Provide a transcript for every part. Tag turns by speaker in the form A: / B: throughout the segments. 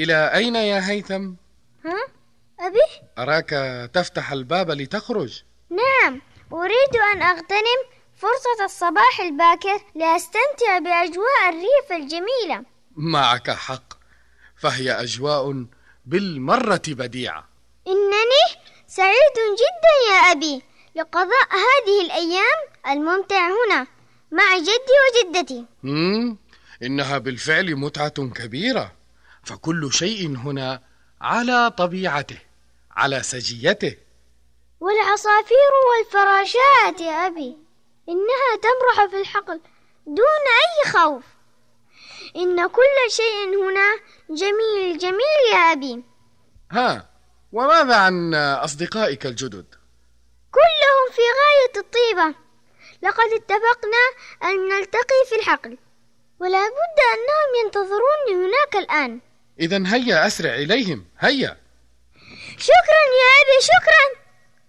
A: إلى أين يا هيثم؟
B: ها؟ أبي؟
A: أراك تفتح الباب لتخرج.
B: نعم، أريد أن أغتنم فرصة الصباح الباكر لأستمتع بأجواء الريف الجميلة.
A: معك حق، فهي أجواء بالمرة بديعة.
B: إنني سعيد جدا يا أبي لقضاء هذه الأيام الممتعة هنا مع جدي وجدتي.
A: إنها بالفعل متعة كبيرة، فكل شيء هنا على طبيعته، على سجيته.
B: والعصافير والفراشات يا أبي إنها تمرح في الحقل دون أي خوف. إن كل شيء هنا جميل جميل يا أبي.
A: ها، وماذا عن أصدقائك الجدد؟
B: كلهم في غاية الطيبة. لقد اتفقنا أن نلتقي في الحقل، ولا بد أنهم ينتظروني هناك الآن.
A: إذن هيا أسرع إليهم، هيا.
B: شكرا يا أبي، شكرا.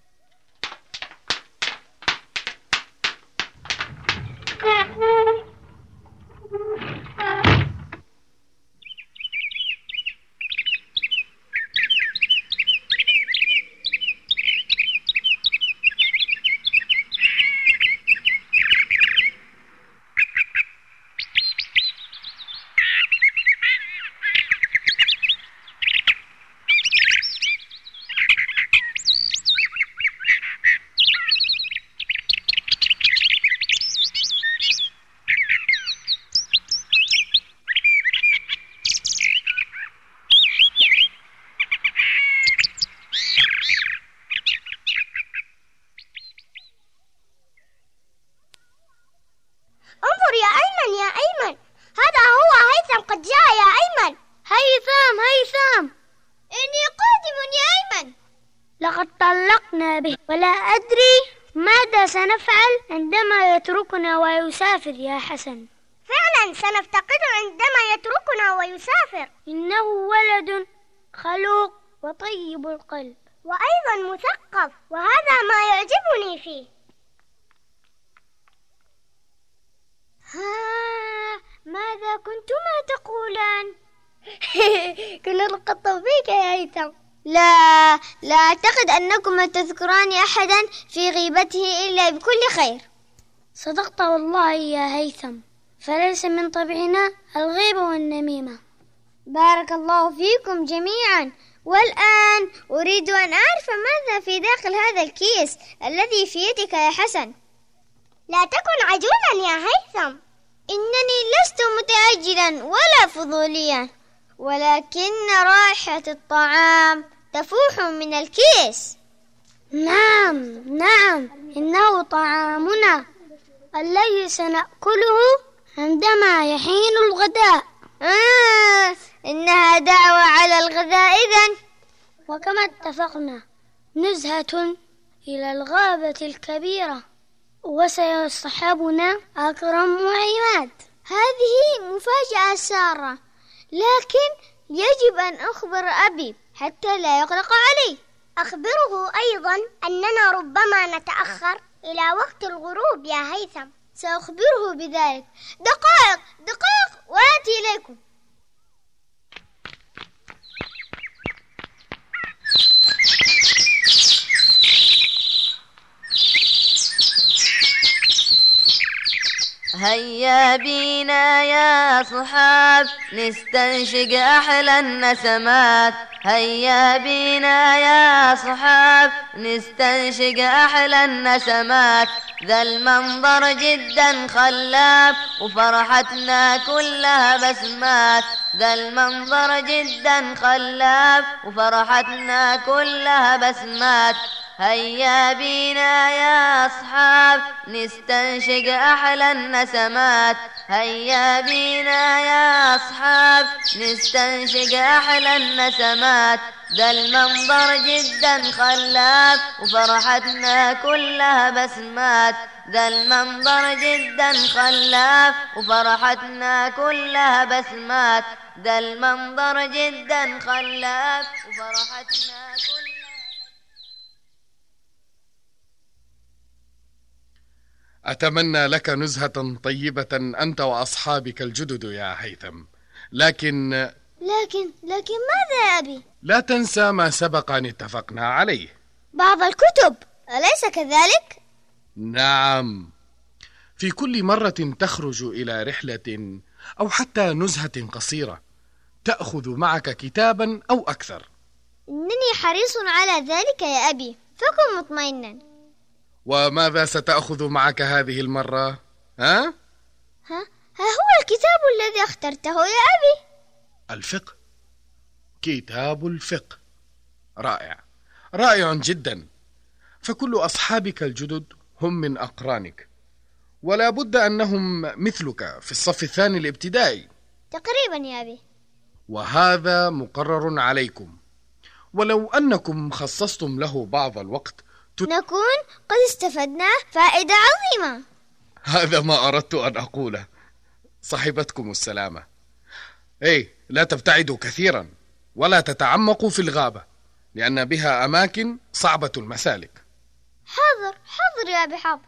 B: انظر يا أيمن، يا أيمن، هذا هو هيثم قد جاء يا أيمن. هيثم إني قادم يا أيمن. لقد طلقنا به ولا أدري ماذا سنفعل عندما يتركنا ويسافر يا حسن. فعلا سنفتقده عندما يتركنا ويسافر. إنه ولد خلوق وطيب القلب وأيضا مثقف، وهذا ما يعجبني فيه. ماذا كنتما تقولان؟ كنا نقطع فيك يا هيثم. لا أعتقد أنكما تذكران أحدا في غيبته إلا بكل خير. صدقت والله يا هيثم، فليس من طبعنا الغيبة والنميمة. بارك الله فيكم جميعا. والآن أريد أن أعرف ماذا في داخل هذا الكيس الذي في يدك يا حسن. لا تكن عجولا يا هيثم. إنني لست متعجلا ولا فضوليا، ولكن رائحة الطعام تفوح من الكيس. نعم، إنه طعامنا الذي سنأكله عندما يحين الغداء. إنها دعوة على الغداء إذن. وكما اتفقنا نزهة إلى الغابة الكبيرة، وسيصحبنا أكرم وعماد. هذه مفاجأة سارة، لكن يجب أن أخبر أبي حتى لا يقلق علي. أخبره أيضا أننا ربما نتأخر إلى وقت الغروب يا هيثم. سأخبره بذلك. دقائق وآتي إليكم.
C: هيا بينا يا صحاب نستنشق أحلى النسمات. هيا بينا يا صحاب نستنشق أحلى النسمات. ذا المنظر جدا خلاب وفرحتنا كلها بسمات. ذا المنظر جدا خلاب وفرحتنا كلها بسمات. هيا بينا يا أصحاب نستنشق أحلى النسمات. هيا بينا يا أصحاب نستنشق أحلى النسمات. ذا المنظر جدا خلاب وفرحتنا كلها بسمات. ذا المنظر جدا خلاب وفرحتنا كلها بسمات. ذا المنظر جدا خلاب وفرحتنا كلها.
A: أتمنى لك نزهة طيبة أنت وأصحابك الجدد يا هيثم، لكن
B: لكن ماذا يا أبي؟
A: لا تنسى ما سبق أن اتفقنا عليه.
B: بعض الكتب، أليس كذلك؟
A: نعم، في كل مرة تخرج إلى رحلة أو حتى نزهة قصيرة تأخذ معك كتابا أو أكثر.
B: إنني حريص على ذلك يا أبي، فكن مطمئنا.
A: وماذا ستأخذ معك هذه المرة؟ ها
B: هو الكتاب الذي اخترته يا أبي.
A: الفقه، كتاب الفقه، رائع، رائع جدا. فكل أصحابك الجدد هم من أقرانك، ولا بد أنهم مثلك في الصف الثاني الابتدائي
B: تقريبا يا أبي.
A: وهذا مقرر عليكم، ولو أنكم خصصتم له بعض الوقت
B: نكون قد استفدنا فائدة عظيمة.
A: هذا ما أردت أن أقوله. صاحبتكم السلامة. لا تبتعدوا كثيرا ولا تتعمقوا في الغابة، لأن بها أماكن صعبة المسالك.
B: حاضر يا أبي، حاضر.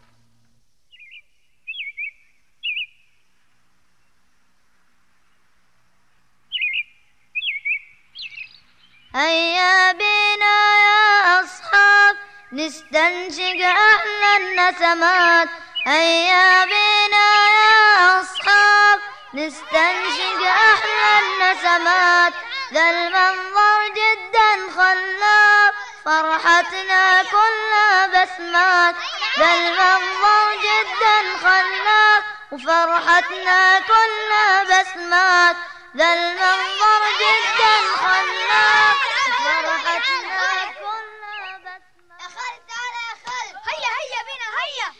C: هيا بنا يا أصحاب نستنشق أحلى النسمات. هيا بنا يا أصحاب نستنشق أحلى النسمات. ذا المنظر جدا خلاب فرحتنا كلها بسمات. ذا المنظر جدا خلاب وفرحتنا كلها بسمات. ذا المنظر جدا خلاب وفرحتنا كلها بسمات.
B: يا خالد تعال يا خالد، هيا بنا هيا.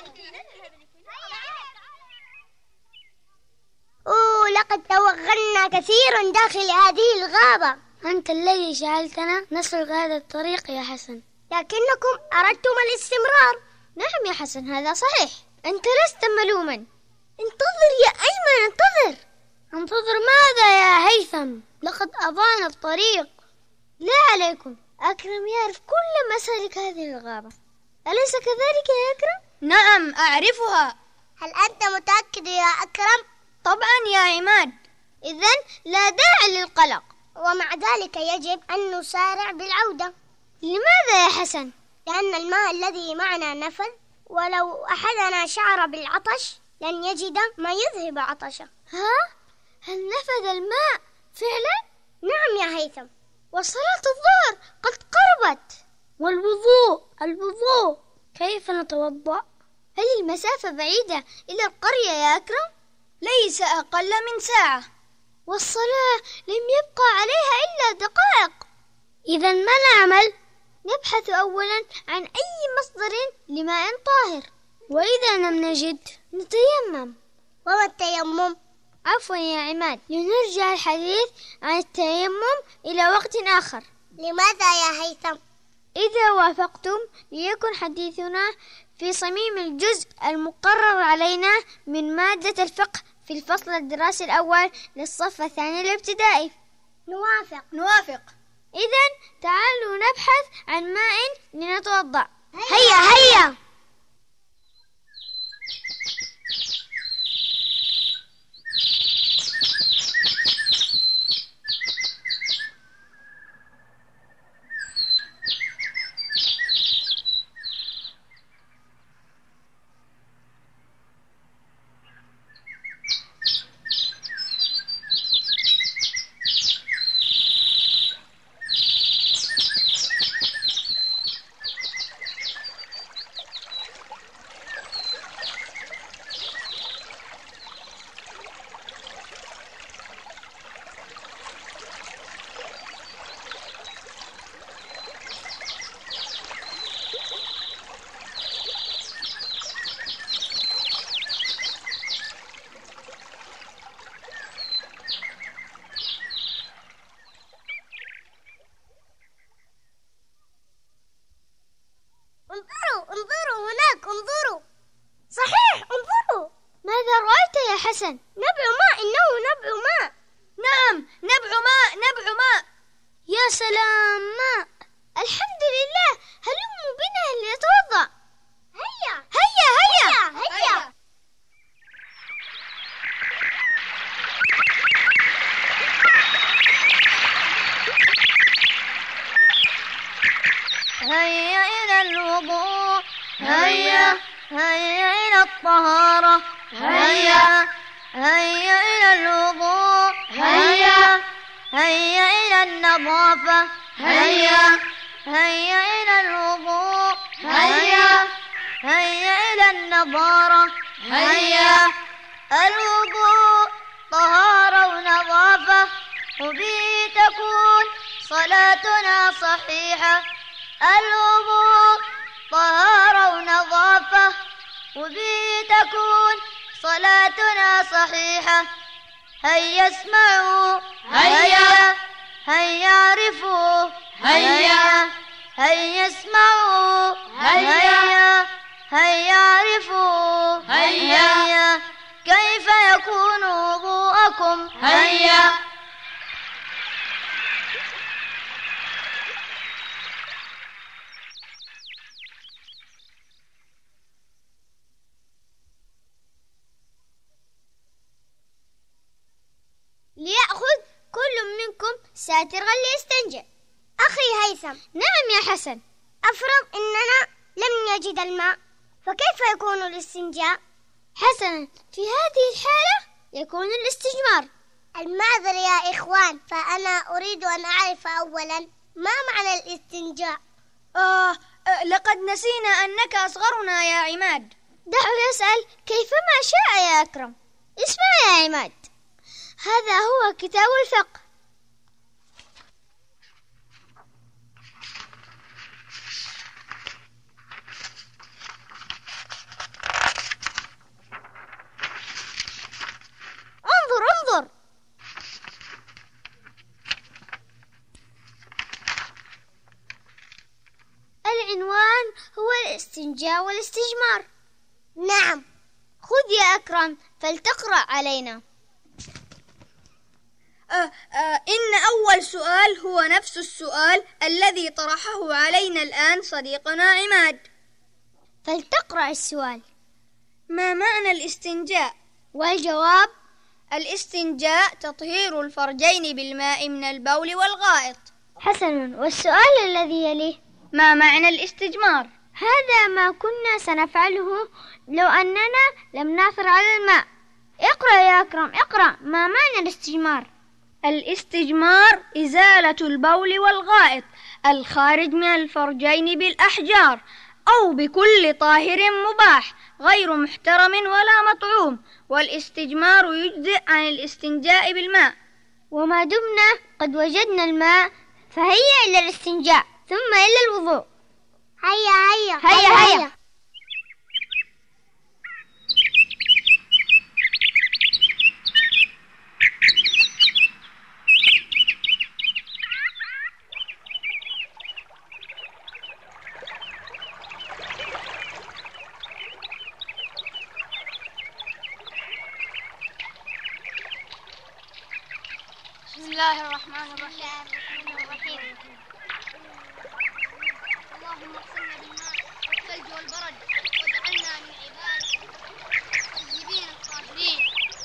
B: لقد توغلنا كثيرا داخل هذه الغابة.
D: أنت الذي جعلتنا نسلك هذا الطريق يا حسن.
B: لكنكم أردتم الاستمرار. نعم يا حسن، هذا صحيح. أنت لست ملوما. انتظر يا أيمن،
D: انتظر ماذا يا هيثم؟
B: لقد أضاعنا الطريق. لا عليكم، أكرم يعرف كل مسالك هذه الغابة، أليس كذلك يا أكرم؟
D: نعم أعرفها.
B: هل أنت متأكد يا أكرم؟
D: طبعا يا عماد.
B: إذن لا داعي للقلق، ومع ذلك يجب أن نسارع بالعودة. لماذا يا حسن؟ لأن الماء الذي معنا نفذ، ولو أحدنا شعر بالعطش لن يجد ما يذهب عطشه. هل نفذ الماء فعلا؟ نعم يا هيثم، وصلاة الظهر قد قربت.
D: والوضوء كيف نتوضأ؟
B: هل المسافة بعيدة إلى القرية يا أكرم؟
D: ليس أقل من ساعة.
B: والصلاة لم يبقى عليها إلا دقائق.
D: إذن ما نعمل؟
B: نبحث أولا عن أي مصدر لماء طاهر،
D: وإذا لم نجد
B: نتيمم. وما التيمم؟
D: عفوا يا عماد،
B: لنرجع الحديث عن التيمم إلى وقت آخر. لماذا يا هيثم؟ إذا وافقتم ليكن حديثنا في صميم الجزء المقرر علينا من مادة الفقه في الفصل الدراسي الأول للصف الثاني الابتدائي.
D: نوافق.
B: إذن تعالوا نبحث عن ماء لنتوضأ.
D: هيا.
B: انظروا هناك، انظروا. صحيح، انظروا. ماذا رأيت يا حسن؟ نبع ماء، إنه نبع ماء.
D: نعم، نبع ماء.
B: يا سلام، ماء. الحمد لله. هلموا بنا لنتوضأ. هيا.
C: هيا هيا إلى الطهارة، هيا هيا إلى الوضوء، هيا هيا إلى النظافة، هيا هيا إلى الوضوء، هيا هيا إلى النظارة، هيا. الوضوء طهارة ونظافة، وبه تكون صلاتنا صحيحة. الوضوء طهارة ونظافة، وبه تكون صلاتنا صحيحة. هيا اسمعوا، هيا هيا اعرفوا، هيا هيا اسمعوا، هيا هيا اعرفوا، هيا كيف يكون وضوءكم، هيا.
B: ليأخذ كل منكم ساترا ليستنجى. أخي هيثم. نعم يا حسن. أفرض إننا لم نجد الماء، فكيف يكون الاستنجاء؟ حسنا، في هذه الحالة يكون الاستجمار. المعذرة يا إخوان، فأنا أريد أن أعرف أولا ما معنى الاستنجاء.
C: لقد نسينا أنك أصغرنا يا عماد.
B: دعه يسأل كيفما شاء يا أكرم. اسمع يا عماد، هذا هو كتاب الفقه. انظر. العنوان هو الاستنجاء والاستجمار. نعم، خذ يا أكرم فلتقرأ علينا.
C: إن أول سؤال هو نفس السؤال الذي طرحه علينا الآن صديقنا عماد.
B: فلتقرأ السؤال.
C: ما معنى الاستنجاء؟
B: والجواب:
C: الاستنجاء تطهير الفرجين بالماء من البول والغائط.
B: حسن، والسؤال الذي يليه:
C: ما معنى الاستجمار؟
B: هذا ما كنا سنفعله لو أننا لم نعثر على الماء. اقرأ يا أكرم، اقرأ. ما معنى الاستجمار؟
C: الاستجمار إزالة البول والغائط الخارج من الفرجين بالأحجار أو بكل طاهر مباح غير محترم ولا مطعوم، والاستجمار يجزئ عن الاستنجاء بالماء.
B: وما دمنا قد وجدنا الماء فهيا إلى الاستنجاء ثم إلى الوضوء. هيا.
C: بسم الله الرحمن الرحيم.
D: اللهم اغسلنا بالماء والثلج والبرد واجعلنا من عبادك الطيبين الطاهرين.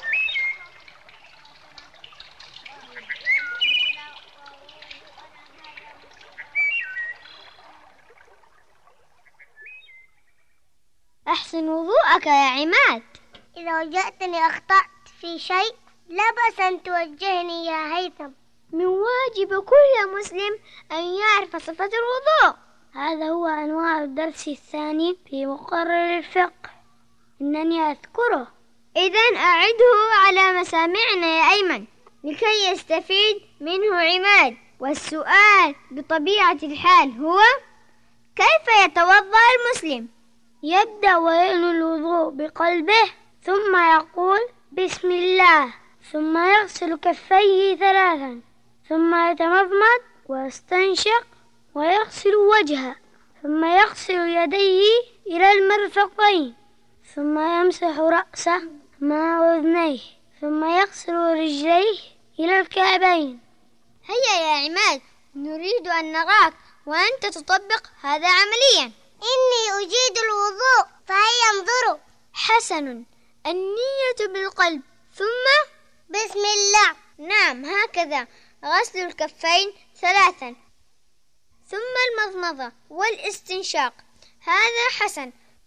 B: أحسن وضوءك يا عماد.
E: إذا وجدتني أخطأت في شيء لا بأس أن توجهني يا هيثم.
B: من واجب كل مسلم أن يعرف صفة الوضوء.
D: هذا هو أنواع الدرس الثاني في مقرر الفقه، إنني أذكره.
B: إذن أعده على مسامعنا يا أيمن لكي يستفيد منه عماد. والسؤال بطبيعة الحال هو: كيف يتوضأ المسلم؟
D: يبدأ وينوي الوضوء بقلبه، ثم يقول بسم الله، ثم يغسل كفيه 3، ثم يتمضمض ويستنشق ويغسل وجهه، ثم يغسل يديه إلى المرفقين، ثم يمسح رأسه مع أذنيه، ثم يغسل رجليه إلى الكعبين.
B: هيا يا عماد، نريد أن نراك وأنت تطبق هذا عمليا.
E: إني أجيد الوضوء، فهيا انظروا.
B: حسن، النية بالقلب، ثم
E: بسم الله.
B: نعم، هكذا. غسل الكفين 3، ثم المضمضة والاستنشاق. هذا حسن.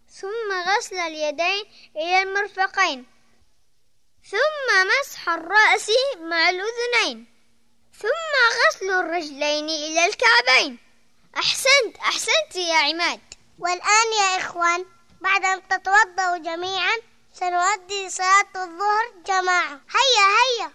B: ثم غسل اليدين إلى المرفقين، ثم مسح الرأس مع الأذنين، ثم غسل الرجلين إلى الكعبين. أحسنت يا عماد.
E: والآن يا إخوان، بعد أن تتوضأوا جميعا سنؤدي صلاة الظهر جماعة. هيا.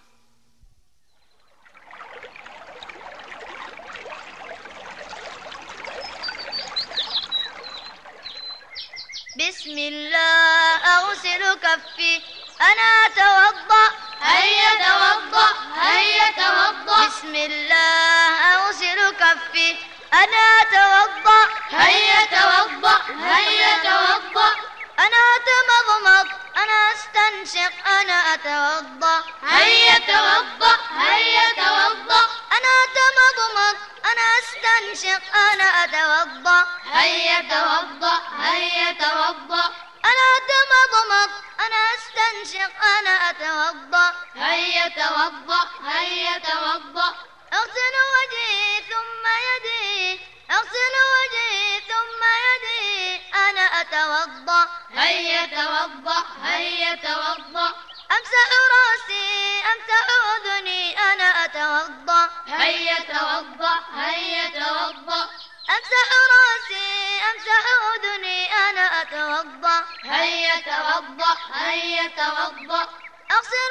C: بسم الله أغسل كفي أنا أتوضأ، هيا توضأ هيا توضأ. بسم الله أغسل كفي أنا أتوضأ، هيا توضأ هيا توضأ. أنا أتمضمض أنا أستنشق أنا أتوضأ، هيا توضأ هيا توضأ. أنا أتمضمض أنا أستنشق أنا أتوضأ، هيا توضأ هيا توضأ. أنا أتمضمض أنا أستنشق أنا أتوضأ، هيا توضأ هيا توضأ. أغسل وجهي ثم يدي، أغسل وجهي ثم يدي أنا أتوضأ، هيا توضأ هيا توضأ. أمسح رأسي أمسح أذني أنا أتوضأ، هيا توضأ هيا توضأ. أمسح رأسي أمسح أذني أنا أتوضأ، هيا توضأ هيا توضأ. أغسل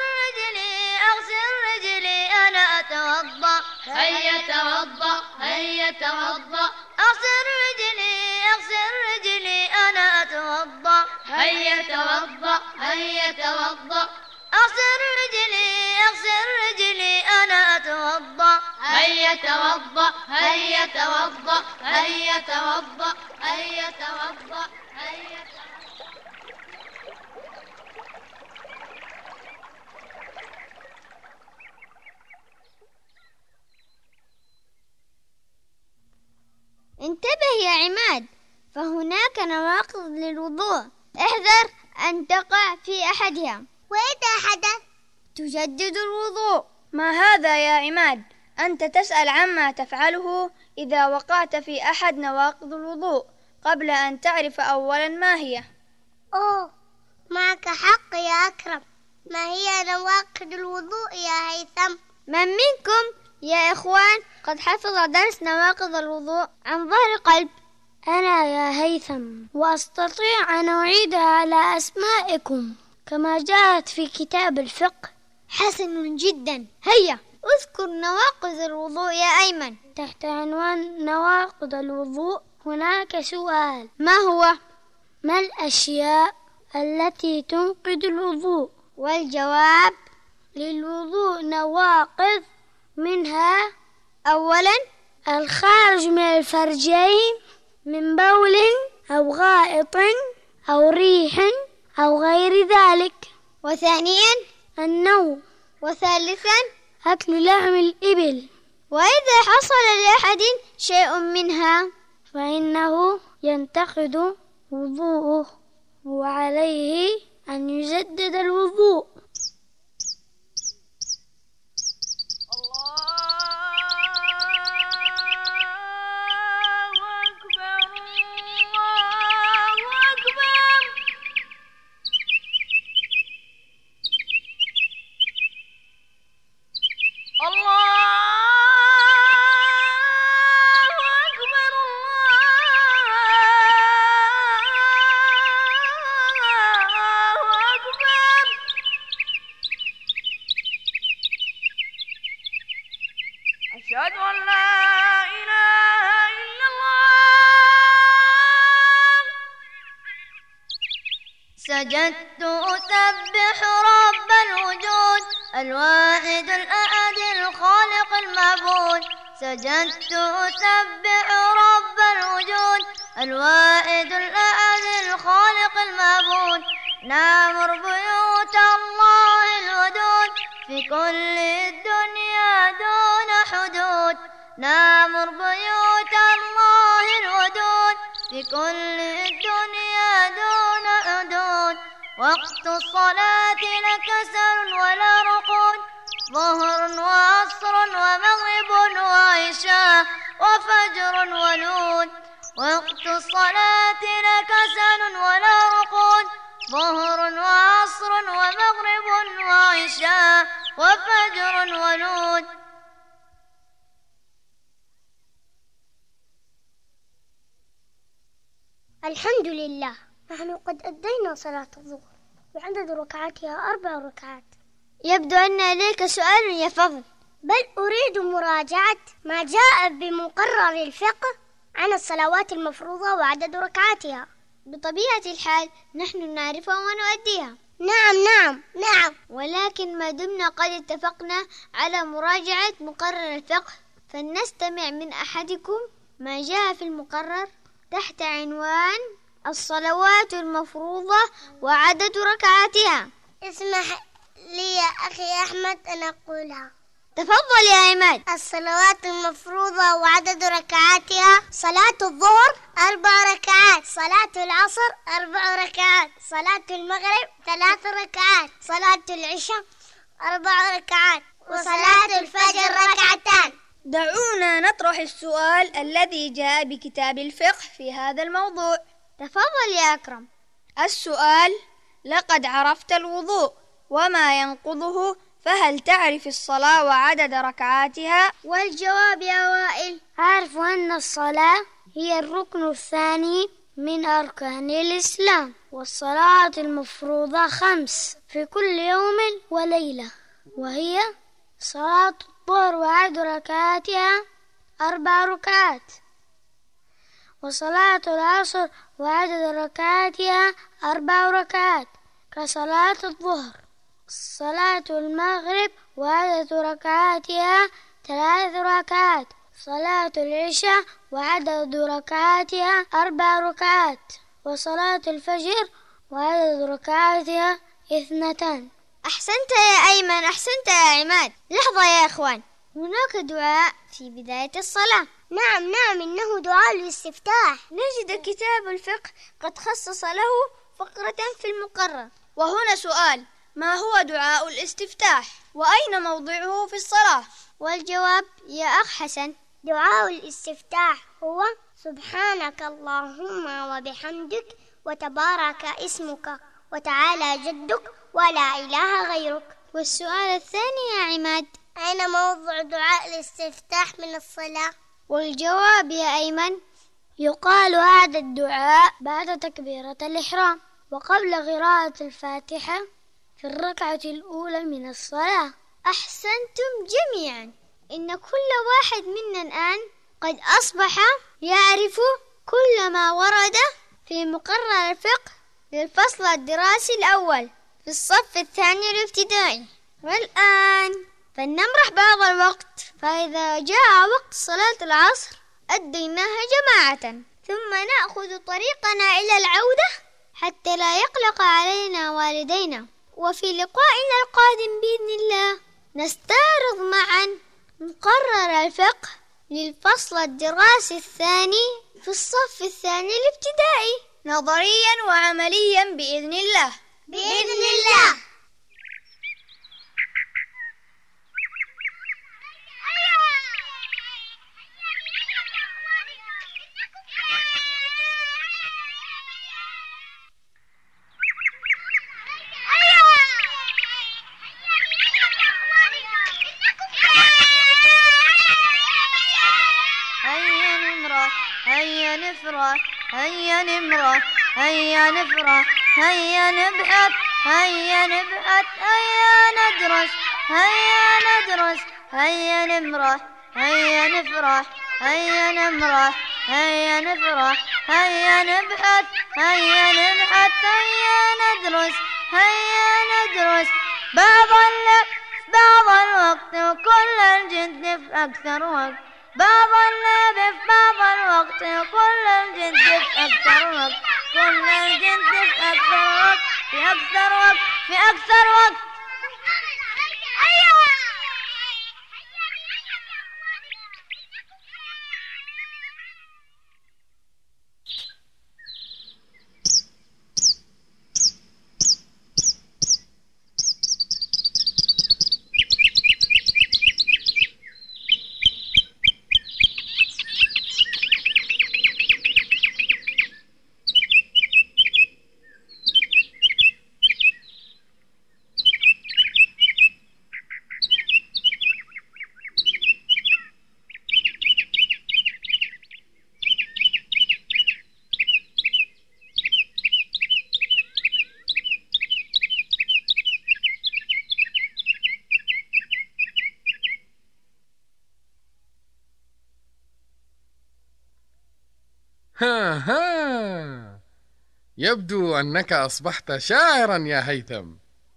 C: رجلي أنا أتوضأ، هيا توضأ هيا توضأ. أغسل رجلي أنا أتوضأ، هيا توضأ هيا توضأ. أغسل رجلي أنا أتوضأ، هيا توضأ هيا توضأ هيا توضأ هيا توضأ هيا توضأ.
B: انتبه يا عماد، فهناك نواقض للوضوء، احذر أن تقع في أحدها،
E: وإذا حدث
B: تجدد الوضوء.
C: ما هذا يا عماد؟ أنت تسأل عما تفعله إذا وقعت في أحد نواقض الوضوء قبل أن تعرف أولا ما هي.
E: أوه، معك حق يا أكرم. ما هي نواقض الوضوء يا هيثم؟
B: من منكم يا إخوان قد حفظ درس نواقض الوضوء عن ظهر قلب؟
D: أنا يا هيثم، وأستطيع أن أعيدها على أسمائكم كما جاءت في كتاب الفقه.
B: حسن جدا. هيا اذكر نواقض الوضوء يا أيمن.
D: تحت عنوان نواقض الوضوء هناك سؤال:
B: ما هو؟
D: ما الأشياء التي تنقض الوضوء؟
B: والجواب:
D: للوضوء نواقض، منها:
B: أولا
D: الخارج من الفرجين من بول أو غائط أو ريح أو غير ذلك.
B: وثانيا
D: النوم.
B: وثالثا
D: أكل لحم الإبل.
B: وإذا حصل لأحد شيء منها
D: فإنه ينتقد وضوءه وعليه أن يجدد الوضوء.
C: أشهد أن لا إله إلا الله. سجدت أسبح رب الوجود الواحد الأحد الخالق المعبود. سجدت أسبح رب الوجود الواحد الأحد الخالق المعبود. نعمر بيوت الله الودود في كل الدنيا دون حدود. نعمر بيوت الله الودود في كل الدنيا دون حدود. وقت الصلاة لك سر ولا رقود، ظهر وعصر ومغرب وعشاء وفجر ونون. وقت الصلاة لك سر ولا
F: ظهر وعصر ومغرب وعشاء وفجر ونون.
E: الحمد لله، نحن قد أدينا صلاة الظهر وعدد ركعاتها 4 ركعات.
B: يبدو أن لديك سؤال يا فضل.
E: بل أريد مراجعة ما جاء بمقرر الفقه عن الصلوات المفروضة وعدد ركعاتها.
B: بطبيعة الحال نحن نعرفها ونؤديها.
E: نعم.
B: ولكن ما دمنا قد اتفقنا على مراجعة مقرر الفقه، فلنستمع من أحدكم ما جاء في المقرر تحت عنوان الصلوات المفروضة وعدد ركعاتها.
E: اسمح لي يا أخي أحمد أن أقولها.
B: تفضل يا عماد.
E: الصلوات المفروضة وعدد ركعاتها: صلاة الظهر 4 ركعات، صلاة العصر 4 ركعات، صلاة المغرب 3 ركعات، صلاة العشاء 4 ركعات، وصلاة الفجر 2 ركعتان.
C: دعونا نطرح السؤال الذي جاء بكتاب الفقه في هذا الموضوع.
B: تفضل يا أكرم.
C: السؤال: لقد عرفت الوضوء وما ينقضه، فهل تعرف الصلاة وعدد ركعاتها؟
B: والجواب يا وائل:
D: أعرف أن الصلاة هي الركن الثاني من أركان الإسلام، والصلاة المفروضة 5 في كل يوم وليلة، وهي صلاة الظهر وعدد ركعاتها 4 ركعات، وصلاة العصر وعدد ركعاتها 4 ركعات كصلاة الظهر، صلاة المغرب وعدد ركعاتها 3 ركعات، صلاة العشاء وعدد ركعاتها 4 ركعات، وصلاة الفجر وعدد ركعاتها 2.
B: أحسنت يا أيمن، أحسنت يا عماد. لحظة يا إخوان، هناك دعاء في بداية الصلاة.
E: نعم، إنه دعاء الاستفتاح.
B: نجد كتاب الفقه قد خصص له فقرة في المقرر.
C: وهنا سؤال: ما هو دعاء الاستفتاح؟ وأين موضعه في الصلاة؟
B: والجواب يا أخ حسن:
E: دعاء الاستفتاح هو: سبحانك اللهم وبحمدك وتبارك اسمك وتعالى جدك ولا إله غيرك.
B: والسؤال الثاني يا عماد:
E: أين موضع دعاء الاستفتاح من الصلاة؟
B: والجواب يا أيمن:
D: يقال هذا الدعاء بعد تكبيرة الإحرام وقبل قراءة الفاتحة في الركعة الأولى من الصلاة.
B: أحسنتم جميعا. إن كل واحد منا الآن قد أصبح يعرف كل ما ورد في مقرر الفقه للفصل الدراسي الأول في الصف الثاني الابتدائي. والآن فلنمرح بعض الوقت، فإذا جاء وقت صلاة العصر أديناها جماعة، ثم نأخذ طريقنا إلى العودة حتى لا يقلق علينا والدينا. وفي لقائنا القادم بإذن الله نستعرض معا مقرر الفقه للفصل الدراسي الثاني في الصف الثاني الابتدائي،
C: نظريا وعمليا بإذن الله. هيا نفرح، هيا نمرح، هيا نفرح، هيا نبحث، هيا نبحث، هيا ندرس، هيا ندرس، هيا نمرح، هيا نفرح، هيا نمرح، هيا نفرح، هيا نبحث، هيا نبحث، هيا ندرس، هيا ندرس. بعض الوقت وكل الجد في أكثر وقت، بعض اللعب في بعض الوقت وكل الجد في أكثر وقت، كل الجد في أكثر وقت، في أكثر وقت، في أكثر وقت.
A: ها يبدو أنك أصبحت شاعرا يا هيثم.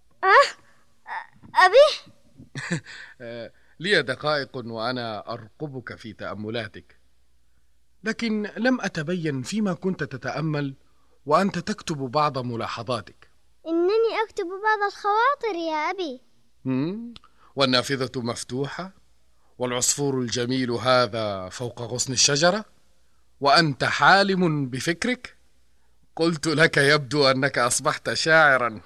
B: أبي؟
A: لي دقائق وأنا أرقبك في تأملاتك، لكن لم أتبين فيما كنت تتأمل وأنت تكتب بعض ملاحظاتك.
B: إنني أكتب بعض الخواطر يا أبي.
A: والنافذة مفتوحة والعصفور الجميل هذا فوق غصن الشجرة وأنت حالم بفكرك. قلت لك يبدو أنك أصبحت شاعرا.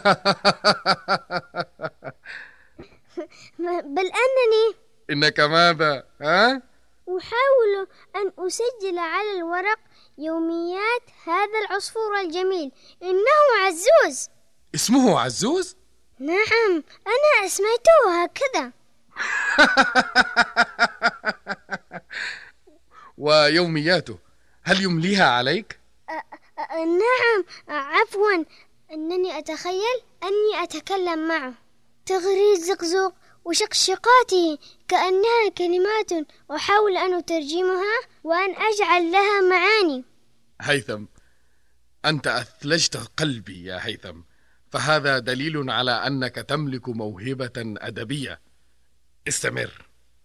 B: بل أنني
A: إنك ماذا؟
B: أحاول أن أسجل على الورق يوميات هذا العصفور الجميل. إنه عزوز.
A: اسمه عزوز؟
B: نعم، أنا أسميته هكذا.
A: ويومياته هل يمليها عليك؟
B: نعم، عفوا، أنني أتخيل أني أتكلم معه. تغريد زقزوق وشقشقاته كأنها كلمات أحاول أن أترجمها وأن أجعل لها معاني.
A: هيثم، أنت أثلجت قلبي يا هيثم، فهذا دليل على أنك تملك موهبة أدبية. استمر.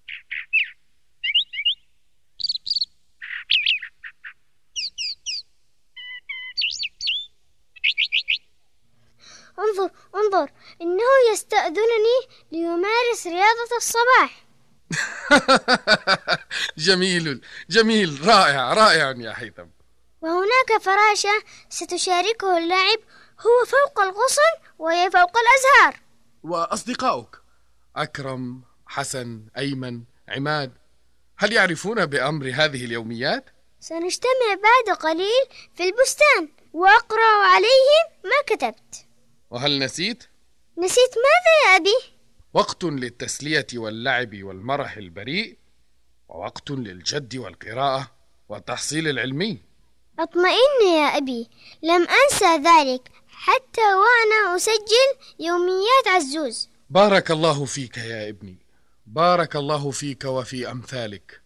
B: انظر، إنه يستأذنني ليمارس رياضة الصباح.
A: جميل، رائع يا هيثم.
B: وهناك فراشة ستشاركه اللعب، هو فوق الغصن وهي فوق الأزهار.
A: وأصدقائك أكرم، حسن، أيمن، عماد، هل يعرفون بأمر هذه اليوميات؟
B: سنجتمع بعد قليل في البستان وأقرأ عليهم ما كتبت.
A: وهل نسيت؟
B: نسيت ماذا يا أبي؟
A: وقت للتسلية واللعب والمرح البريء، ووقت للجد والقراءة والتحصيل العلمي.
B: اطمئن يا أبي، لم أنسى ذلك حتى وأنا أسجل يوميات عزوز.
A: بارك الله فيك يا ابني، بارك الله فيك وفي أمثالك.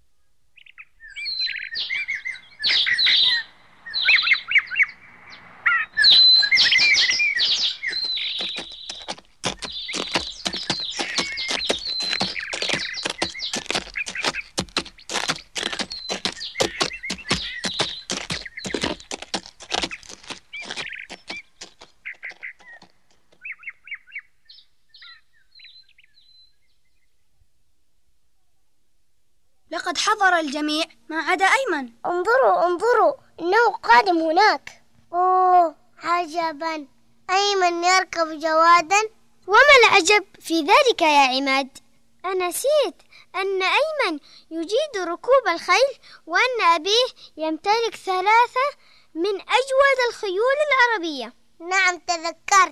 D: لقد حضر الجميع ما عدا أيمن.
E: انظروا، إنه قادم هناك. أوه عجبا، أيمن يركب جوادا.
B: وما العجب في ذلك يا عماد؟ أنسيت أن أيمن يجيد ركوب الخيل وأن أبيه يمتلك 3 من أجود الخيول العربية.
E: نعم تذكرت.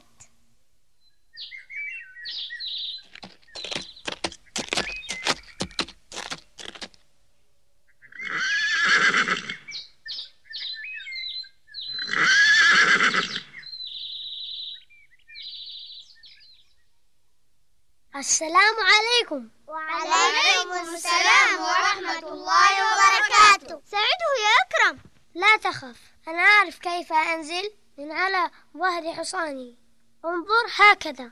B: السلام عليكم.
E: وعليكم السلام ورحمة الله وبركاته.
B: ساعده يا أكرم. لا تخف، أنا أعرف كيف أنزل من على ظهر حصاني. انظر هكذا.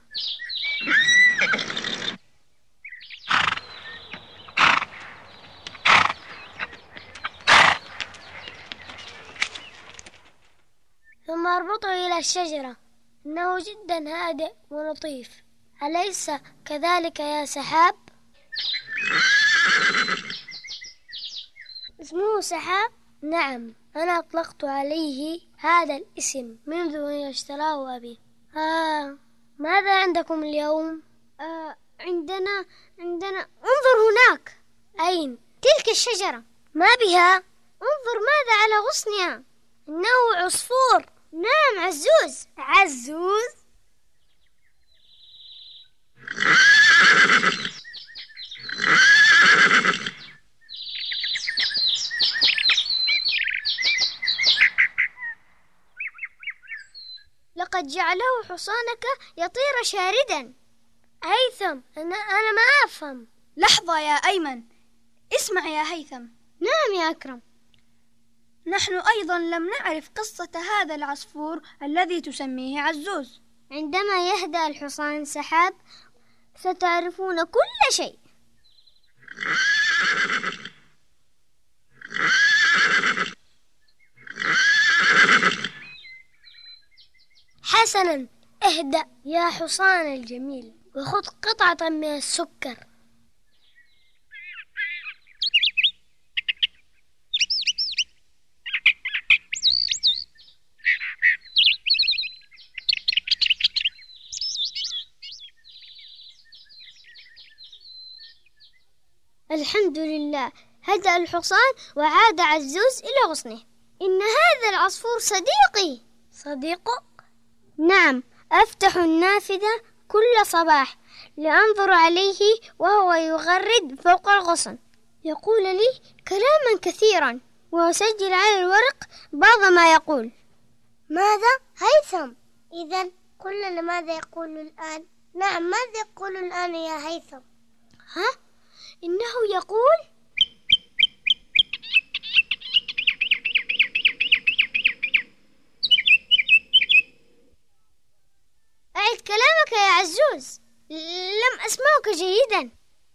B: ثم اربطه إلى الشجرة. إنه جدا هادئ ولطيف، أليس كذلك يا سحاب؟ اسمه سحاب؟ نعم، أنا أطلقت عليه هذا الاسم منذ أن اشتراه أبي. ماذا عندكم اليوم؟ عندنا انظر هناك. أين؟ تلك الشجرة. ما بها؟ انظر ماذا على غصنها. إنه عصفور. نعم، عزوز. لقد جعله حصانك يطير شاردا. هيثم، أنا ما أفهم.
D: لحظة يا أيمن، اسمع يا هيثم.
B: نعم يا أكرم.
D: نحن أيضا لم نعرف قصة هذا العصفور الذي تسميه عزوز.
B: عندما يهدأ الحصان سحاب ستعرفون كل شيء.
D: حسنا، اهدأ يا حصان الجميل وخذ قطعة من السكر.
B: الحمد لله، هدأ الحصان وعاد عزوز إلى غصنه. إن هذا العصفور صديقي.
D: صديقك؟
B: نعم، أفتح النافذة كل صباح لأنظر عليه وهو يغرد فوق الغصن. يقول لي كلاما كثيرا وأسجل على الورق بعض ما يقول.
E: ماذا؟ هيثم. إذن قل لنا ماذا يقول الآن. نعم، ماذا يقول الآن يا هيثم؟
B: ها؟ إنه يقول: أعد كلامك يا عزوز، لم أسمعك جيدا.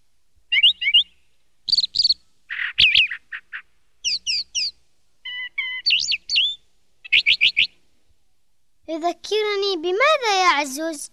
B: يذكرني بماذا يا عزوز؟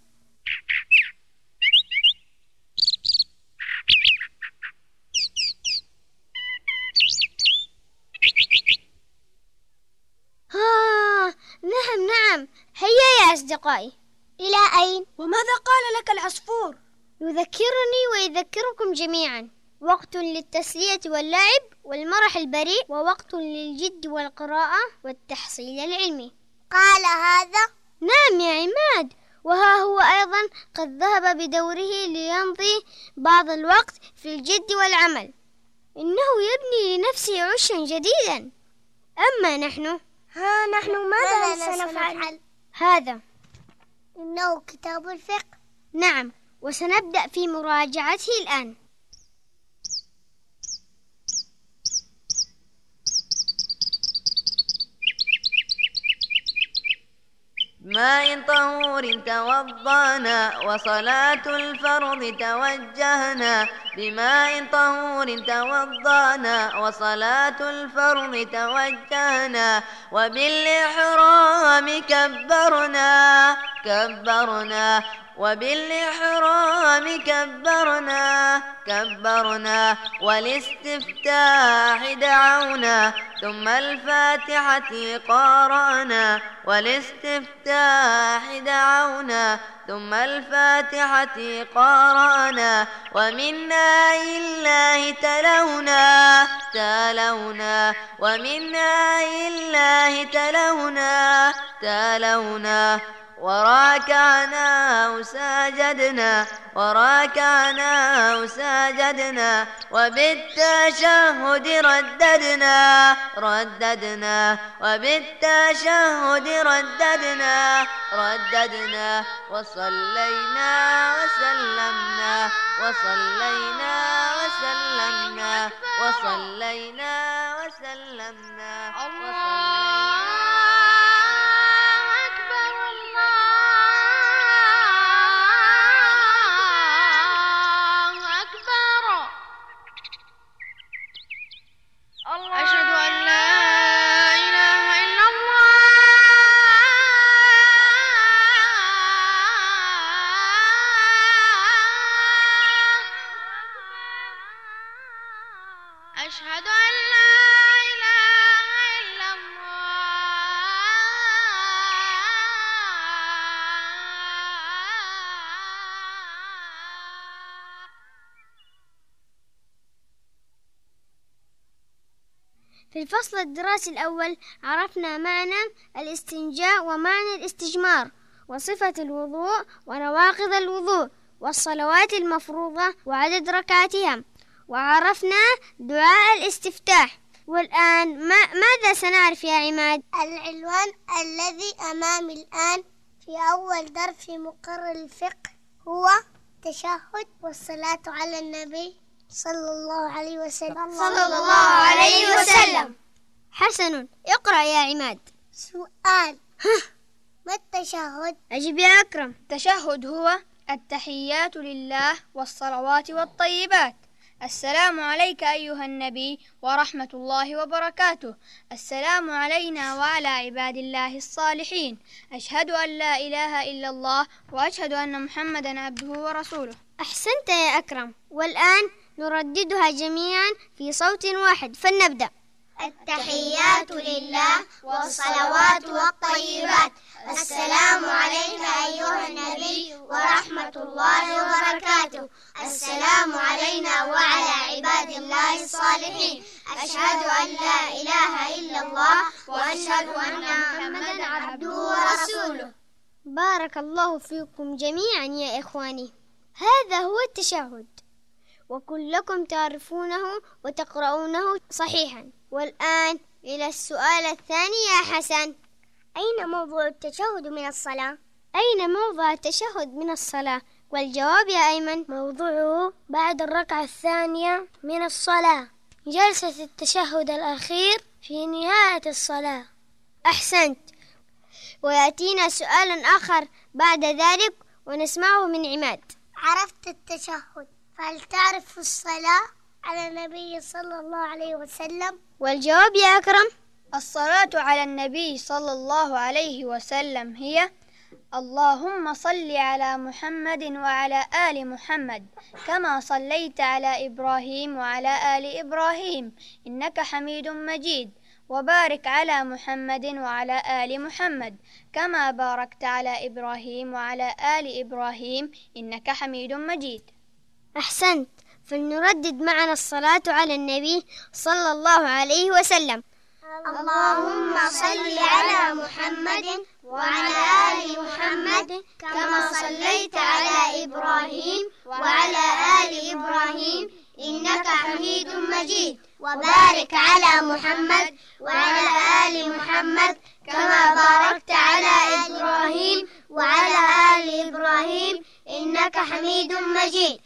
B: نعم، هيا يا أصدقائي.
E: إلى أين؟
D: وماذا قال لك العصفور؟
B: يذكرني ويذكركم جميعا: وقت للتسلية واللعب والمرح البريء، ووقت للجد والقراءة والتحصيل العلمي.
E: قال هذا؟
B: نعم يا عماد، وها هو أيضا قد ذهب بدوره ليمضي بعض الوقت في الجد والعمل. إنه يبني لنفسه عشا جديدا. أما نحن
E: ماذا سنفعل؟
B: هذا
E: إنه كتاب الفقه.
B: نعم، وسنبدأ في مراجعته الآن.
F: بماء طهور توضأنا وصلاة الفرض توجهنا. بماء طهور توضأنا وصلاة الفرض توجهنا. وبالإحرام كبرنا وبالإحرام كبرنا والاستفتاح دعونا ثم الفاتحة قرأنا. والاستفتاح دعونا ثم الفاتحة قرأنا. ومن آي الله تلونا ومن آي الله تلونا وراكعنا وسجدنا وبالتشهد رددنا وبالتشهد رددنا وصلينا وسلمنا
C: أشهد أن لا إله إلا الله. أشهد أن لا إله إلا
B: في الفصل الدراسي الأول عرفنا معنى الاستنجاء ومعنى الاستجمار وصفة الوضوء ونواقض الوضوء والصلوات المفروضة وعدد ركعاتها، وعرفنا دعاء الاستفتاح. والآن ماذا سنعرف يا عماد؟
E: العنوان الذي أمامي الآن في أول درس في مقرر الفقه هو التشهد والصلاة على النبي صلى الله عليه وسلم.
B: حسن، اقرأ يا عماد.
E: سؤال: ما التشهد؟
B: أجب يا أكرم.
D: التشهد هو التحيات لله والصلوات والطيبات. السلام عليك أيها النبي ورحمة الله وبركاته. السلام علينا وعلى عباد الله الصالحين. أشهد أن لا إله إلا الله وأشهد أن محمدا عبده ورسوله.
B: أحسنت يا أكرم. والآن نرددها جميعا في صوت واحد، فلنبدأ.
E: التحيات لله والصلوات والطيبات. السلام عليك أيها النبي ورحمة الله وبركاته. السلام علينا وعلى عباد الله الصالحين. أشهد أن لا إله إلا الله وأشهد أن محمدا عبده ورسوله.
B: بارك الله فيكم جميعا يا إخواني. هذا هو التشهد، وكلكم تعرفونه وتقرؤونه صحيحا. والآن إلى السؤال الثاني يا حسن.
E: أين موضوع التشهد من الصلاة؟
B: أين موضع التشهد من الصلاة؟ والجواب يا أيمن:
D: موضوعه بعد الركعة الثانية من الصلاة، جلسة التشهد الأخير في نهاية الصلاة.
B: أحسنت. ويأتينا سؤال آخر بعد ذلك ونسمعه من عماد.
E: عرفت التشهد، فهل تعرف الصلاة على النبي صلى الله عليه وسلم؟
B: والجواب يا أكرم:
D: الصلاة على النبي صلى الله عليه وسلم هي: اللهم صل على محمد وعلى آل محمد كما صليت على إبراهيم وعلى آل إبراهيم إنك حميد مجيد، وبارك على محمد وعلى آل محمد كما باركت على إبراهيم وعلى آل إبراهيم إنك حميد مجيد.
B: أحسنت. فلنردد معنا الصلاة على النبي صلى الله عليه وسلم.
E: اللهم صل على محمد وعلى آل محمد كما صليت على إبراهيم وعلى آل إبراهيم إنك حميد مجيد، وبارك على محمد وعلى آل محمد كما باركت على إبراهيم وعلى آل إبراهيم إنك حميد مجيد.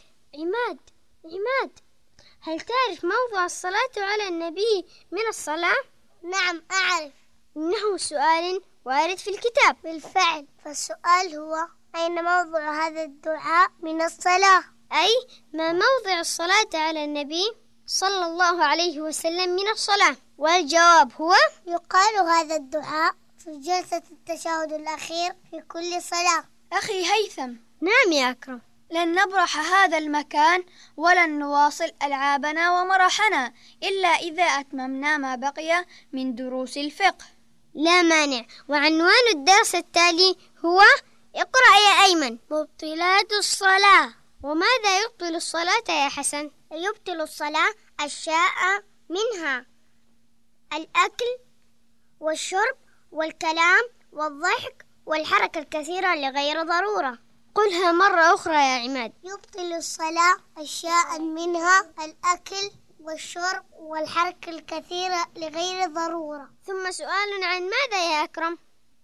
B: عماد، هل تعرف موضوع الصلاة على النبي من الصلاة؟
E: نعم أعرف،
B: إنه سؤال وارد في الكتاب.
E: بالفعل، فالسؤال هو: أين موضع هذا الدعاء من الصلاة؟
B: أي ما موضع الصلاة على النبي صلى الله عليه وسلم من الصلاة؟ والجواب هو:
E: يقال هذا الدعاء في جلسة التشهد الأخير في كل صلاة.
D: أخي هيثم.
B: نعم يا أكرم.
D: لن نبرح هذا المكان ولن نواصل ألعابنا ومرحنا إلا إذا أتممنا ما بقي من دروس الفقه.
B: لا مانع. وعنوان الدرس التالي هو: اقرأ يا أيمن.
D: مبطلات الصلاة.
B: وماذا يبطل الصلاة يا حسن؟
E: يبطل الصلاة أشياء، منها الأكل والشرب والكلام والضحك والحركة الكثيرة لغير ضرورة.
B: قلها مرة أخرى يا عماد.
E: يبطل الصلاة أشياء، منها الأكل والشرب والحركة الكثيرة لغير ضرورة.
B: ثم سؤال عن ماذا يا أكرم؟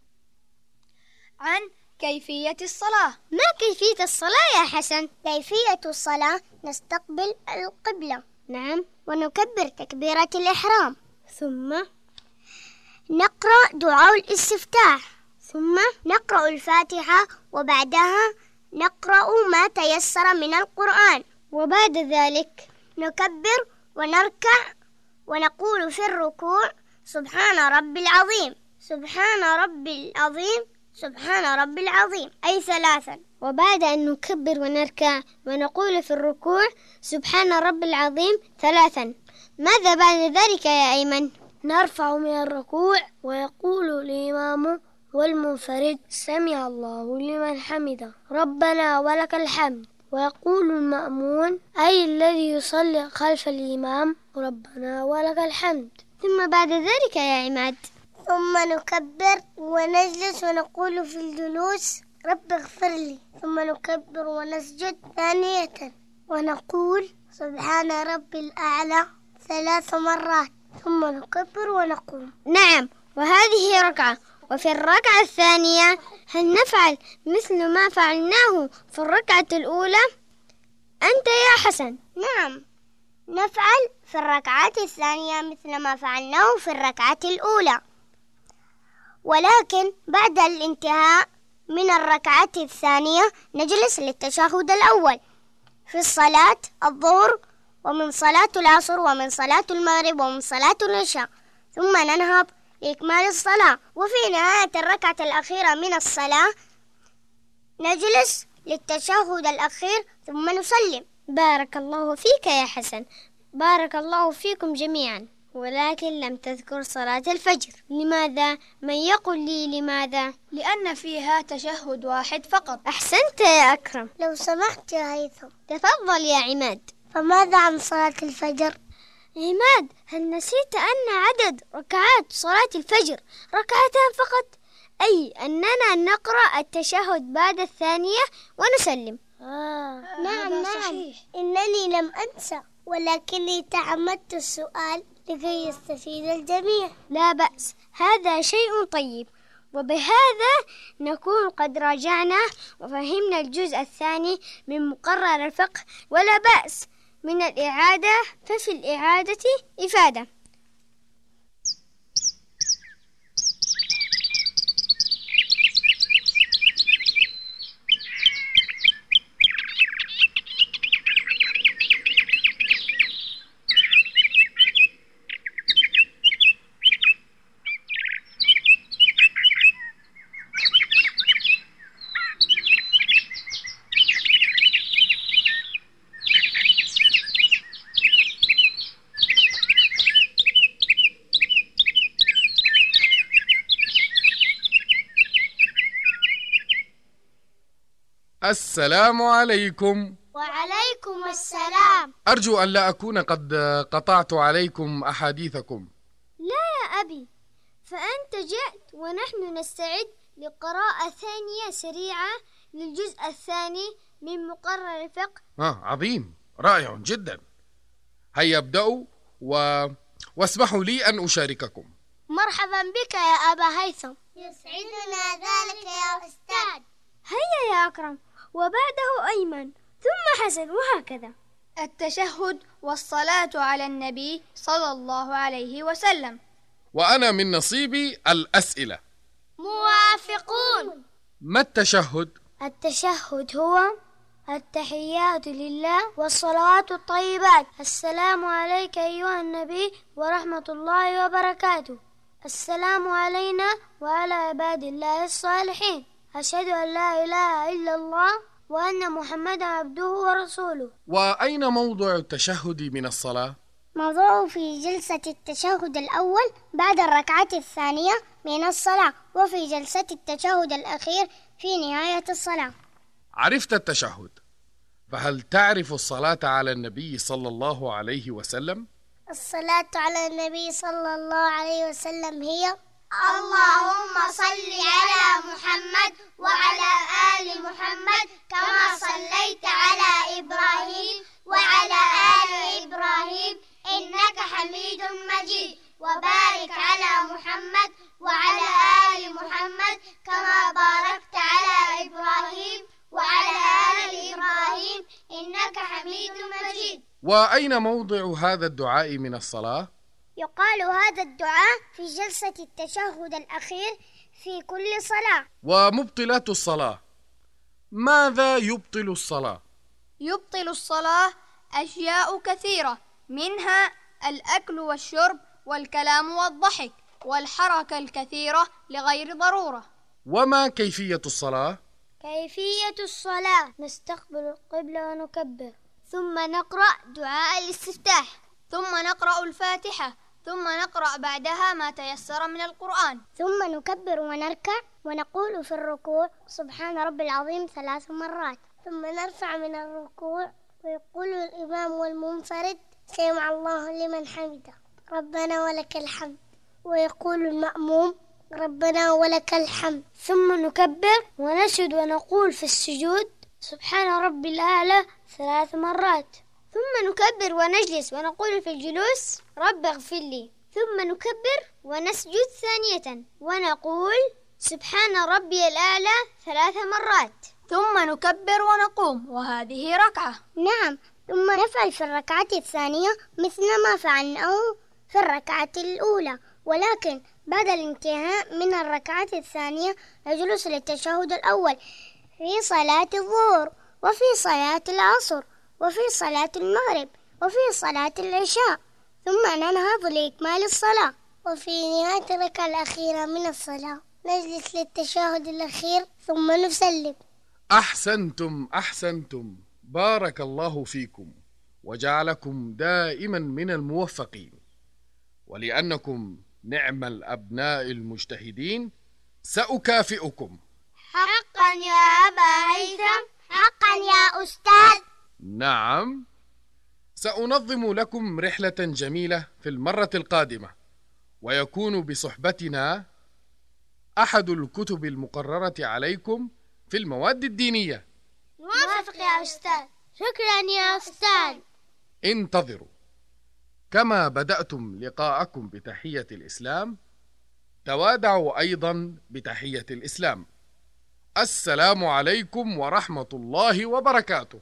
D: عن كيفية الصلاة.
B: ما كيفية الصلاة يا حسن؟
E: كيفية الصلاة: نستقبل القبلة،
B: نعم،
E: ونكبر تكبيرة الإحرام،
B: ثم
E: نقرأ دعاء الاستفتاح،
B: ثم
E: نقرأ الفاتحة، وبعدها نقرأ ما تيسر من القرآن،
B: وبعد ذلك
E: نكبر ونركع ونقول في الركوع: سبحان ربي العظيم، سبحان ربي العظيم، سبحان ربي العظيم، أي 3.
B: وبعد أن نكبر ونركع ونقول في الركوع: سبحان ربي العظيم 3. ماذا بعد ذلك يا أيمن؟
D: نرفع من الركوع ويقول الإمام والمنفرد: سمع الله لمن حمده ربنا ولك الحمد. ويقول المأمون أي الذي يصلي خلف الإمام: ربنا ولك الحمد.
B: ثم بعد ذلك يا عماد؟
E: ثم نكبر ونجلس ونقول في الجلوس: رب اغفر لي. ثم نكبر ونسجد ثانية ونقول: سبحان ربي الأعلى 3 مرات. ثم نكبر ونقوم.
B: نعم، وهذه ركعة. وفي الركعة الثانية هل نفعل مثل ما فعلناه في الركعة الأولى؟ أنت يا حسن.
E: نعم، نفعل في الركعة الثانية مثل ما فعلناه في الركعة الأولى، ولكن بعد الانتهاء من الركعة الثانية نجلس للتشهد الأول في الصلاة الظهر ومن صلاة العصر ومن صلاة المغرب ومن صلاة العشاء، ثم ننهض لإكمال الصلاة. وفي نهاية الركعة الأخيرة من الصلاة نجلس للتشهد الأخير ثم نسلم.
B: بارك الله فيك يا حسن، بارك الله فيكم جميعا. ولكن لم تذكر صلاة الفجر، لماذا؟ من يقول لي لماذا؟
D: لأن فيها تشهد واحد فقط.
B: أحسنت يا أكرم.
E: لو سمحت يا هيثم.
B: تفضل يا عماد.
E: فماذا عن صلاة الفجر؟
B: عماد، هل نسيت أن عدد ركعات صلاة الفجر ركعتان فقط؟ أي أننا نقرأ التشهد بعد الثانية ونسلم.
E: نعم
D: صحيح.
E: إنني لم أنسى، ولكني تعمدت السؤال لكي يستفيد الجميع.
B: لا بأس، هذا شيء طيب. وبهذا نكون قد راجعنا وفهمنا الجزء الثاني من مقرر الفقه، ولا بأس من الإعادة، ففي الإعادة إفادة.
A: السلام عليكم.
E: وعليكم السلام.
A: أرجو أن لا أكون قد قطعت عليكم أحاديثكم.
B: لا يا أبي، فأنت جئت ونحن نستعد لقراءة ثانية سريعة للجزء الثاني من مقرر الفقه.
A: عظيم، رائع جدا. هيا ابدأوا واسمحوا لي أن أشارككم.
E: مرحبا بك يا أبا هيثم. يسعدنا ذلك يا أستاذ.
B: هيا يا أكرم، وبعده أيمن، ثم حسن، وهكذا.
D: التشهد والصلاة على النبي صلى الله عليه وسلم.
A: وأنا من نصيبي الأسئلة.
E: موافقون.
A: ما التشهد؟
B: التشهد هو التحيات لله والصلوات الطيبات. السلام عليك أيها النبي ورحمة الله وبركاته. السلام علينا وعلى عباد الله الصالحين. أشهد أن لا إله إلا الله وأن محمدا عبده ورسوله.
A: وأين موضع التشهد من الصلاة؟
E: موضوعه في جلسة التشهد الأول بعد الركعة الثانية من الصلاة، وفي جلسة التشهد الأخير في نهاية الصلاة.
A: عرفت التشهد، فهل تعرف الصلاة على النبي صلى الله عليه وسلم؟
E: الصلاة على النبي صلى الله عليه وسلم هي: اللهم صل على محمد وعلى آل محمد كما صليت على إبراهيم وعلى آل إبراهيم إنك حميد مجيد، وبارك على محمد وعلى آل محمد كما باركت على إبراهيم وعلى آل إبراهيم إنك حميد مجيد.
A: وأين موضع هذا الدعاء من الصلاة؟
E: يقال هذا الدعاء في جلسة التشهد الأخير في كل صلاة.
A: ومبطلات الصلاة، ماذا يبطل الصلاة؟
D: يبطل الصلاة أشياء كثيرة، منها الأكل والشرب والكلام والضحك والحركة الكثيرة لغير ضرورة.
A: وما كيفية الصلاة؟
B: كيفية الصلاة: نستقبل القبلة ونكبر، ثم نقرأ دعاء الاستفتاح،
D: ثم نقرأ الفاتحة، ثم نقرأ بعدها ما تيسر من القرآن،
E: ثم نكبر ونركع ونقول في الركوع سبحان ربي العظيم 3 مرات، ثم نرفع من الركوع ويقول الإمام والمنفرد سمع الله لمن حمده ربنا ولك الحمد، ويقول المأموم ربنا ولك الحمد.
B: ثم نكبر ونسجد ونقول في السجود سبحان ربي الأعلى 3 مرات، ثم نكبر ونجلس ونقول في الجلوس رب اغفر لي، ثم نكبر ونسجد ثانية ونقول سبحان ربي الأعلى 3 مرات،
D: ثم نكبر ونقوم، وهذه ركعة.
E: نعم، ثم نفعل في الركعة الثانية مثل ما فعلناه في الركعة الأولى، ولكن بعد الانتهاء من الركعة الثانية نجلس للتشهد الأول في صلاة الظهر، وفي صلاة العصر، وفي صلاة المغرب، وفي صلاة العشاء، ثم ننهض لإكمال الصلاة. وفي نهاية الركعة الأخيرة من الصلاة نجلس للتشهد الأخير ثم نسلم.
A: أحسنتم أحسنتم، بارك الله فيكم وجعلكم دائما من الموفقين، ولأنكم نعم الأبناء المجتهدين سأكافئكم.
E: حقا يا أبا هيثم، حقا يا أستاذ.
A: نعم، سأنظم لكم رحلة جميلة في المرة القادمة، ويكون بصحبتنا أحد الكتب المقررة عليكم في المواد الدينية.
E: موافق يا أستاذ. شكرا يا أستاذ.
A: انتظروا، كما بدأتم لقاءكم بتحية الإسلام توادعوا أيضا بتحية الإسلام. السلام عليكم ورحمة الله وبركاته.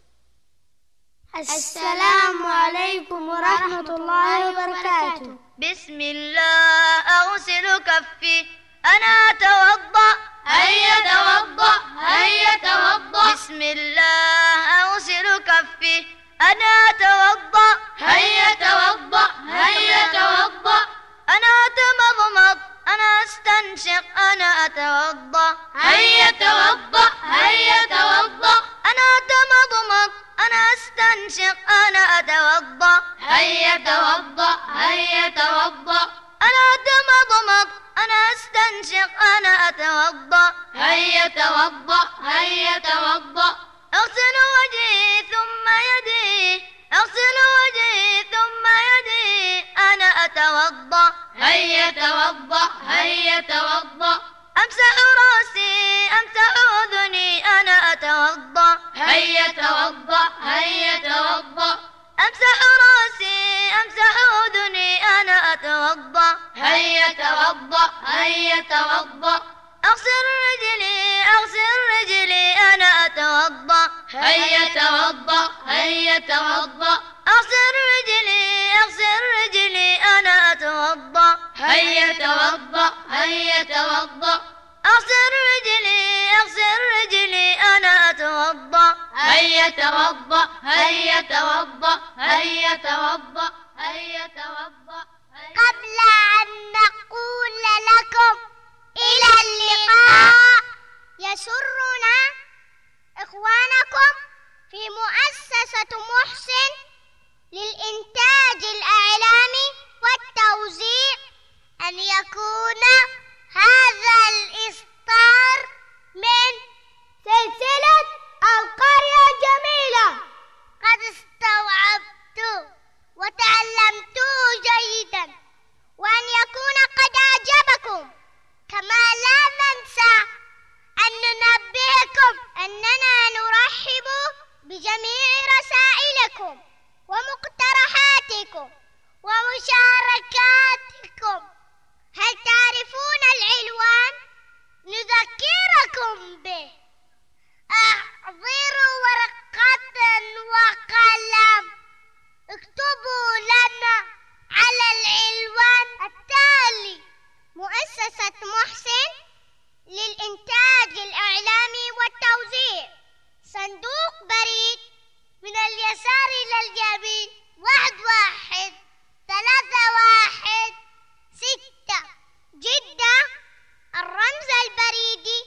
E: السلام عليكم ورحمة الله وبركاته.
C: بسم الله أغسل كفي أنا أتوضأ، هيا توضأ هيا توضأ. بسم الله أغسل كفي أنا أتوضأ، هيا توضأ هيا توضأ. أنا أتمضمض أنا أستنشق أنا أتوضأ، هيا توضأ هيا توضأ. أنا أتمضمض أنا أستنشق أنا أتوضأ، هيا توضأ هيا توضأ. أنا أتمضمض أنا أستنشق أنا أتوضأ، هيا توضأ هيا توضأ. أغسل وجهي ثم يدي، أغسل وجهي ثم يدي أنا أتوضأ، هيا توضأ هيا توضأ. أمسح رأسي أمسح أذني أنا أتوضأ، هيا توضأ هيا توضأ. أمسح رأسي أمسح أذني أنا أتوضأ، هيا توضأ هيا توضأ. أغسل رجلي أغسل رجلي أنا أتوضأ، هيا توضأ هيا توضأ. أغسل رجلي أغسل رجلي أنا أتوضأ، هيا توضأ هيا توضأ. أغسل رجلي أغسل رجلي أنا أتوضأ، هيا توضأ هيا توضأ هيا توضأ هيا توضأ.
E: قبل أن نقول لكم إلى اللقاء، يسرنا إخوانكم في مؤسسة محسن للإنتاج الإعلامي والتوزيع أن يكون هذا الإصدار من سلسلة القرية الجميلة قد استوعبت وتعلمت جيدا، وأن يكون قد أعجبكم. كما لا ننسى أن ننبهكم أننا نرحب بجميع رسائلكم ومقترحاتكم ومشاركاتكم. هل تعرفون العنوان؟ نذكركم به. احضروا ورقة وقلم، اكتبوا لنا على العنوان التالي: مؤسسة محسن للإنتاج الإعلامي والتوزيع، صندوق بريد من اليسار إلى اليمين 11316 جدة. الرمز البريدي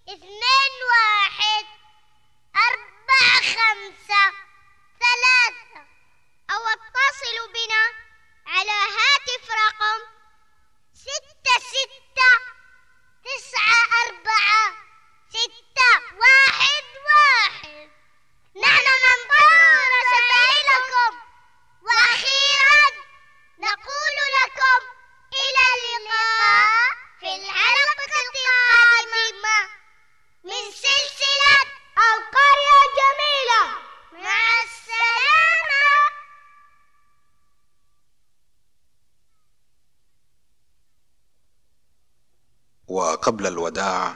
E: 21453، أو اتصلوا بنا على هاتف رقم 66946111. نحن ننتظر رسائلكم، وأخيرا نقول لكم إلى اللقاء في الحلقة القادمة من سلسلة القرية الجميلة. مع السلامة.
G: وقبل الوداع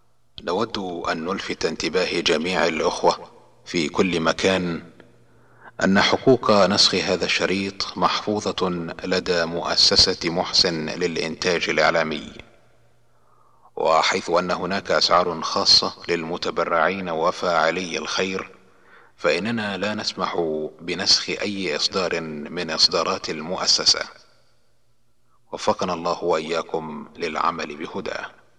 G: نود أن نلفت انتباه جميع الأخوة في كل مكان أن حقوق نسخ هذا الشريط محفوظة لدى مؤسسة محسن للإنتاج الإعلامي، وحيث أن هناك أسعار خاصة للمتبرعين وفاعلي الخير، فإننا لا نسمح بنسخ أي إصدار من إصدارات المؤسسة. وفقنا الله وإياكم للعمل بهداه.